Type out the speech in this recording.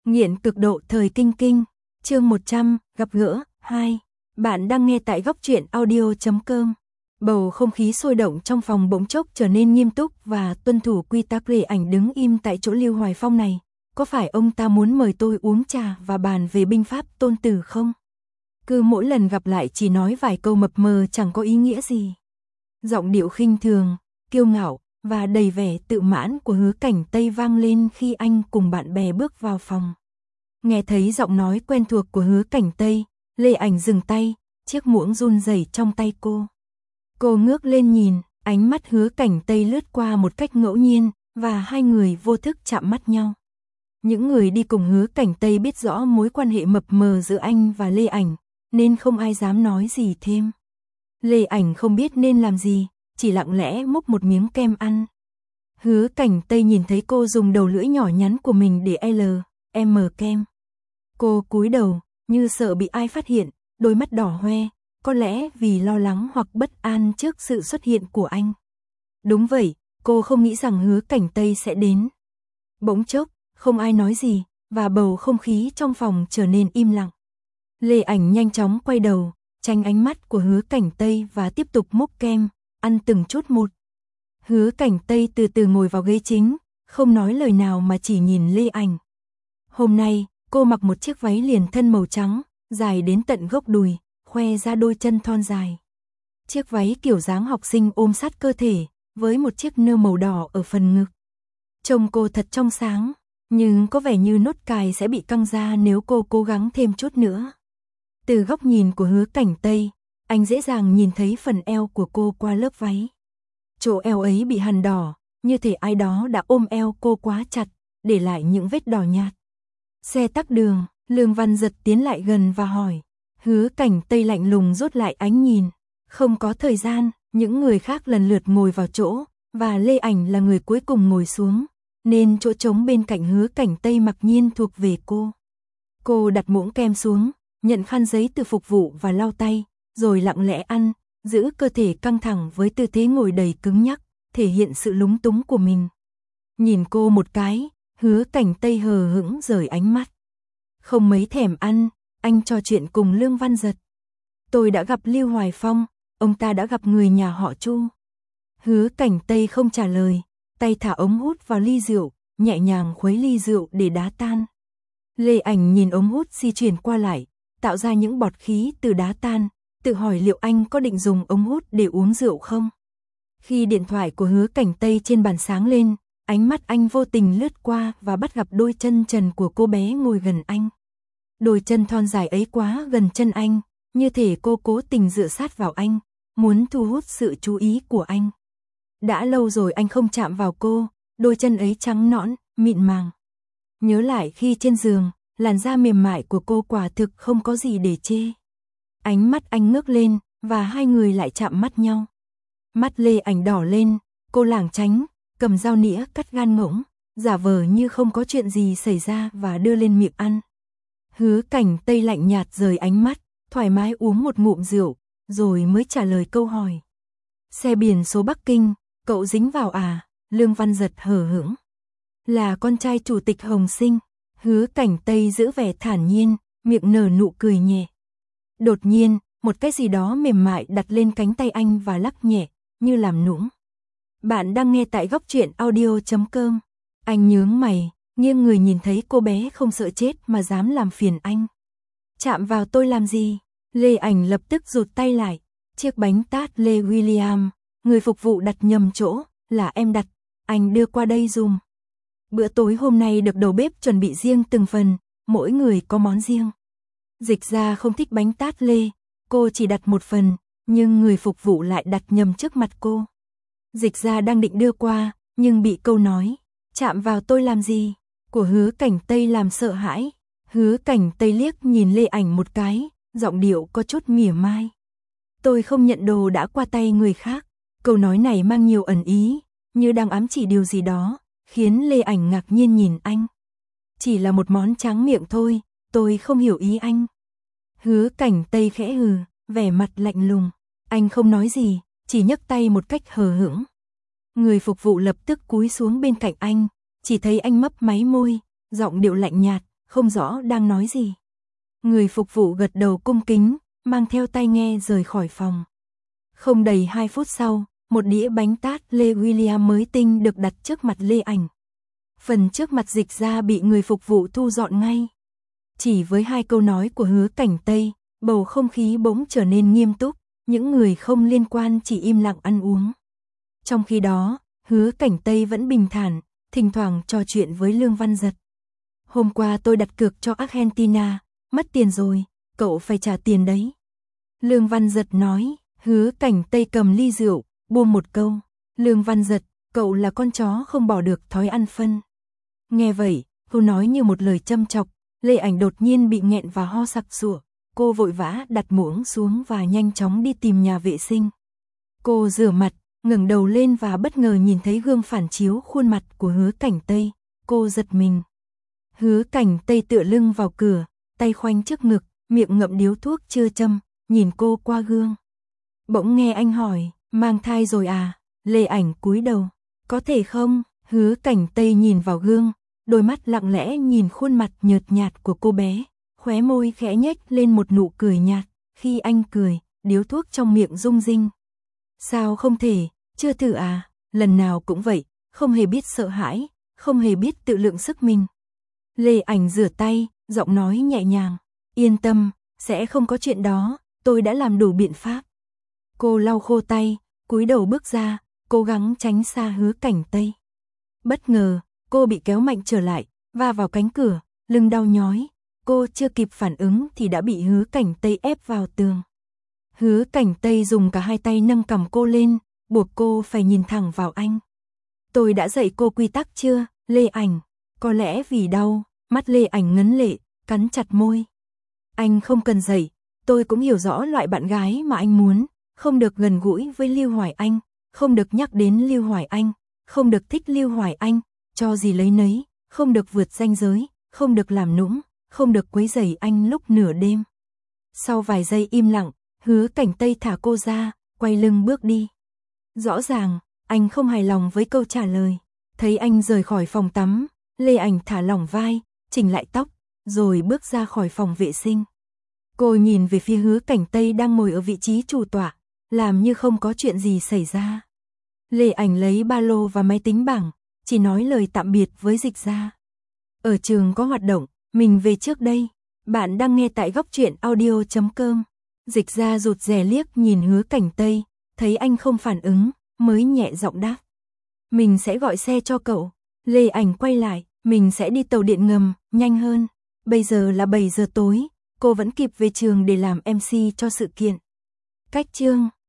Nghiện cực độ thời kinh kinh, chương 100, gặp gỡ, 2. Bạn đang nghe tại góc truyện audio.com. Bầu không khí sôi động trong phòng bỗng chốc trở nên nghiêm túc và tuân thủ quy tắc. Lê Ảnh đứng im tại chỗ Lưu Hoài Phong này. Có phải ông ta muốn mời tôi uống trà và bàn về binh pháp Tôn Tử không? Cứ mỗi lần gặp lại chỉ nói vài câu mập mờ chẳng có ý nghĩa gì. Giọng điệu khinh thường, kiêu ngạo và đầy vẻ tự mãn của Hứa Cảnh Tây vang lên khi anh cùng bạn bè bước vào phòng. Nghe thấy giọng nói quen thuộc của Hứa Cảnh Tây, Lê Ảnh dừng tay, chiếc muỗng run rẩy trong tay cô. Cô ngước lên nhìn, ánh mắt Hứa Cảnh Tây lướt qua một cách ngẫu nhiên, và hai người vô thức chạm mắt nhau. Những người đi cùng Hứa Cảnh Tây biết rõ mối quan hệ mập mờ giữa anh và Lê Ảnh, nên không ai dám nói gì thêm. Lê Ảnh không biết nên làm gì, chỉ lặng lẽ múc một miếng kem ăn. Hứa Cảnh Tây nhìn thấy cô dùng đầu lưỡi nhỏ nhắn của mình để M kem. Cô cúi đầu, như sợ bị ai phát hiện, đôi mắt đỏ hoe, có lẽ vì lo lắng hoặc bất an trước sự xuất hiện của anh. Đúng vậy, cô không nghĩ rằng Hứa Cảnh Tây sẽ đến. Bỗng chốc, không ai nói gì, và bầu không khí trong phòng trở nên im lặng. Lê Ảnh nhanh chóng quay đầu, tránh ánh mắt của Hứa Cảnh Tây và tiếp tục múc kem, ăn từng chút một. Hứa Cảnh Tây từ từ ngồi vào ghế chính, không nói lời nào mà chỉ nhìn Lê Ảnh. Hôm nay, cô mặc một chiếc váy liền thân màu trắng, dài đến tận gốc đùi, khoe ra đôi chân thon dài. Chiếc váy kiểu dáng học sinh ôm sát cơ thể, với một chiếc nơ màu đỏ ở phần ngực. Trông cô thật trong sáng, nhưng có vẻ như nốt cài sẽ bị căng ra nếu cô cố gắng thêm chút nữa. Từ góc nhìn của Hứa Cảnh Tây, anh dễ dàng nhìn thấy phần eo của cô qua lớp váy. Chỗ eo ấy bị hằn đỏ, như thể ai đó đã ôm eo cô quá chặt, để lại những vết đỏ nhạt. Xe tắc đường, Lương Văn Giật tiến lại gần và hỏi. Hứa Cảnh Tây lạnh lùng rút lại ánh nhìn. Không có thời gian, những người khác lần lượt ngồi vào chỗ, và Lê Ảnh là người cuối cùng ngồi xuống, nên chỗ trống bên cạnh Hứa Cảnh Tây mặc nhiên thuộc về cô. Cô đặt muỗng kem xuống, nhận khăn giấy từ phục vụ và lau tay, rồi lặng lẽ ăn, giữ cơ thể căng thẳng với tư thế ngồi đầy cứng nhắc, thể hiện sự lúng túng của mình. Nhìn cô một cái, Hứa Cảnh Tây hờ hững rời ánh mắt. Không mấy thèm ăn, anh trò chuyện cùng Lương Văn Giật. Tôi đã gặp Lưu Hoài Phong, ông ta đã gặp người nhà họ Chu. Hứa Cảnh Tây không trả lời, tay thả ống hút vào ly rượu, nhẹ nhàng khuấy ly rượu để đá tan. Lê Ảnh nhìn ống hút di chuyển qua lại, tạo ra những bọt khí từ đá tan, tự hỏi liệu anh có định dùng ống hút để uống rượu không? Khi điện thoại của Hứa Cảnh Tây trên bàn sáng lên, ánh mắt anh vô tình lướt qua và bắt gặp đôi chân trần của cô bé ngồi gần anh. Đôi chân thon dài ấy quá gần chân anh, như thể cô cố tình dựa sát vào anh, muốn thu hút sự chú ý của anh. Đã lâu rồi anh không chạm vào cô, đôi chân ấy trắng nõn, mịn màng. Nhớ lại khi trên giường, làn da mềm mại của cô quả thực không có gì để chê. Ánh mắt anh ngước lên, và hai người lại chạm mắt nhau. Mắt Lê Ảnh đỏ lên, cô lảng tránh, cầm dao nĩa cắt gan ngỗng, giả vờ như không có chuyện gì xảy ra và đưa lên miệng ăn. Hứa Cảnh Tây lạnh nhạt rời ánh mắt, thoải mái uống một ngụm rượu, rồi mới trả lời câu hỏi. Xe biển số Bắc Kinh, cậu dính vào à? Lương Văn Giật hờ hững. Là con trai chủ tịch Hồng Sinh. Hứa Cảnh Tây giữ vẻ thản nhiên, miệng nở nụ cười nhẹ. Đột nhiên, một cái gì đó mềm mại đặt lên cánh tay anh và lắc nhẹ, như làm nũng. Bạn đang nghe tại góc truyện audio.com. Anh nhướng mày, nghiêng người nhìn thấy cô bé không sợ chết mà dám làm phiền anh. Chạm vào tôi làm gì? Lê Ảnh lập tức rụt tay lại. Chiếc bánh tart Lê William, người phục vụ đặt nhầm chỗ, là em đặt, anh đưa qua đây dùm. Bữa tối hôm nay được đầu bếp chuẩn bị riêng từng phần, mỗi người có món riêng. Dịch ra không thích bánh tart Lê, cô chỉ đặt một phần, nhưng người phục vụ lại đặt nhầm trước mặt cô. Dịch ra đang định đưa qua, nhưng bị câu nói, chạm vào tôi làm gì, của Hứa Cảnh Tây làm sợ hãi. Hứa Cảnh Tây liếc nhìn Lê Ảnh một cái, giọng điệu có chút mỉa mai. Tôi không nhận đồ đã qua tay người khác. Câu nói này mang nhiều ẩn ý, như đang ám chỉ điều gì đó, khiến Lê Ảnh ngạc nhiên nhìn anh. Chỉ là một món tráng miệng thôi, tôi không hiểu ý anh. Hứa Cảnh Tây khẽ hừ, vẻ mặt lạnh lùng. Anh không nói gì, chỉ nhấc tay một cách hờ hững. Người phục vụ lập tức cúi xuống bên cạnh anh, chỉ thấy anh mấp máy môi, giọng điệu lạnh nhạt, không rõ đang nói gì. Người phục vụ gật đầu cung kính, mang theo tai nghe rời khỏi phòng. Không đầy 2 phút sau, một đĩa bánh tart Lê William mới tinh được đặt trước mặt Lê Ảnh. Phần trước mặt Dịch Gia bị người phục vụ thu dọn ngay. Chỉ với 2 câu nói của Hứa Cảnh Tây, bầu không khí bỗng trở nên nghiêm túc, những người không liên quan chỉ im lặng ăn uống. Trong khi đó, Hứa Cảnh Tây vẫn bình thản, thỉnh thoảng trò chuyện với Lương Văn Giật. Hôm qua tôi đặt cược cho Argentina, mất tiền rồi, cậu phải trả tiền đấy. Lương Văn Giật nói. Hứa Cảnh Tây cầm ly rượu, buông một câu. Lương Văn Giật, cậu là con chó không bỏ được thói ăn phân. Nghe vậy, câu nói như một lời châm chọc, Lê Ảnh đột nhiên bị nghẹn và ho sặc sụa. Cô vội vã đặt muỗng xuống và nhanh chóng đi tìm nhà vệ sinh. Cô rửa mặt, ngẩng đầu lên và bất ngờ nhìn thấy gương phản chiếu khuôn mặt của Hứa Cảnh Tây. Cô giật mình. Hứa Cảnh Tây tựa lưng vào cửa, tay khoanh trước ngực, miệng ngậm điếu thuốc chưa châm, nhìn cô qua gương. Bỗng nghe anh hỏi, mang thai rồi à? Lê Ảnh cúi đầu. Có thể không? Hứa Cảnh Tây nhìn vào gương, đôi mắt lặng lẽ nhìn khuôn mặt nhợt nhạt của cô bé, khóe môi khẽ nhếch lên một nụ cười nhạt. Khi anh cười, điếu thuốc trong miệng rung rinh. Sao không thể, chưa thử à? Lần nào cũng vậy, không hề biết sợ hãi, không hề biết tự lượng sức mình. Lê Ảnh rửa tay, giọng nói nhẹ nhàng. Yên tâm, sẽ không có chuyện đó, tôi đã làm đủ biện pháp. Cô lau khô tay, cúi đầu bước ra, cố gắng tránh xa Hứa Cảnh Tây. Bất ngờ, cô bị kéo mạnh trở lại, va vào cánh cửa, lưng đau nhói. Cô chưa kịp phản ứng thì đã bị Hứa Cảnh Tây ép vào tường. Hứa Cảnh Tây dùng cả 2 tay nâng cằm cô lên, buộc cô phải nhìn thẳng vào anh. Tôi đã dạy cô quy tắc chưa, Lê Ảnh? Có lẽ vì đau, mắt Lê Ảnh ngấn lệ, cắn chặt môi. Anh không cần dạy, tôi cũng hiểu rõ loại bạn gái mà anh muốn. Không được gần gũi với Lưu Hoài Anh, không được nhắc đến Lưu Hoài Anh, không được thích Lưu Hoài Anh, cho gì lấy nấy, không được vượt ranh giới, không được làm nũng, không được quấy rầy anh lúc nửa đêm. Sau vài giây im lặng, Hứa Cảnh Tây thả cô ra, quay lưng bước đi. Rõ ràng, anh không hài lòng với câu trả lời. Thấy anh rời khỏi phòng tắm, Lê Ảnh thả lỏng vai, chỉnh lại tóc, rồi bước ra khỏi phòng vệ sinh. Cô nhìn về phía Hứa Cảnh Tây đang ngồi ở vị trí chủ tọa, làm như không có chuyện gì xảy ra. Lê Ảnh lấy ba lô và máy tính bảng, chỉ nói lời tạm biệt với Dịch Gia. Ở trường có hoạt động, mình về trước đây. Bạn đang nghe tại goctruyện.audio.com. Dịch Gia rụt rè liếc nhìn Hứa Cảnh Tây, thấy anh không phản ứng, mới nhẹ giọng đáp. Mình sẽ gọi xe cho cậu. Lê Ảnh quay lại, mình sẽ đi tàu điện ngầm, nhanh hơn. Bây giờ là 7 giờ tối, cô vẫn kịp về trường để làm MC cho sự kiện. Cách chương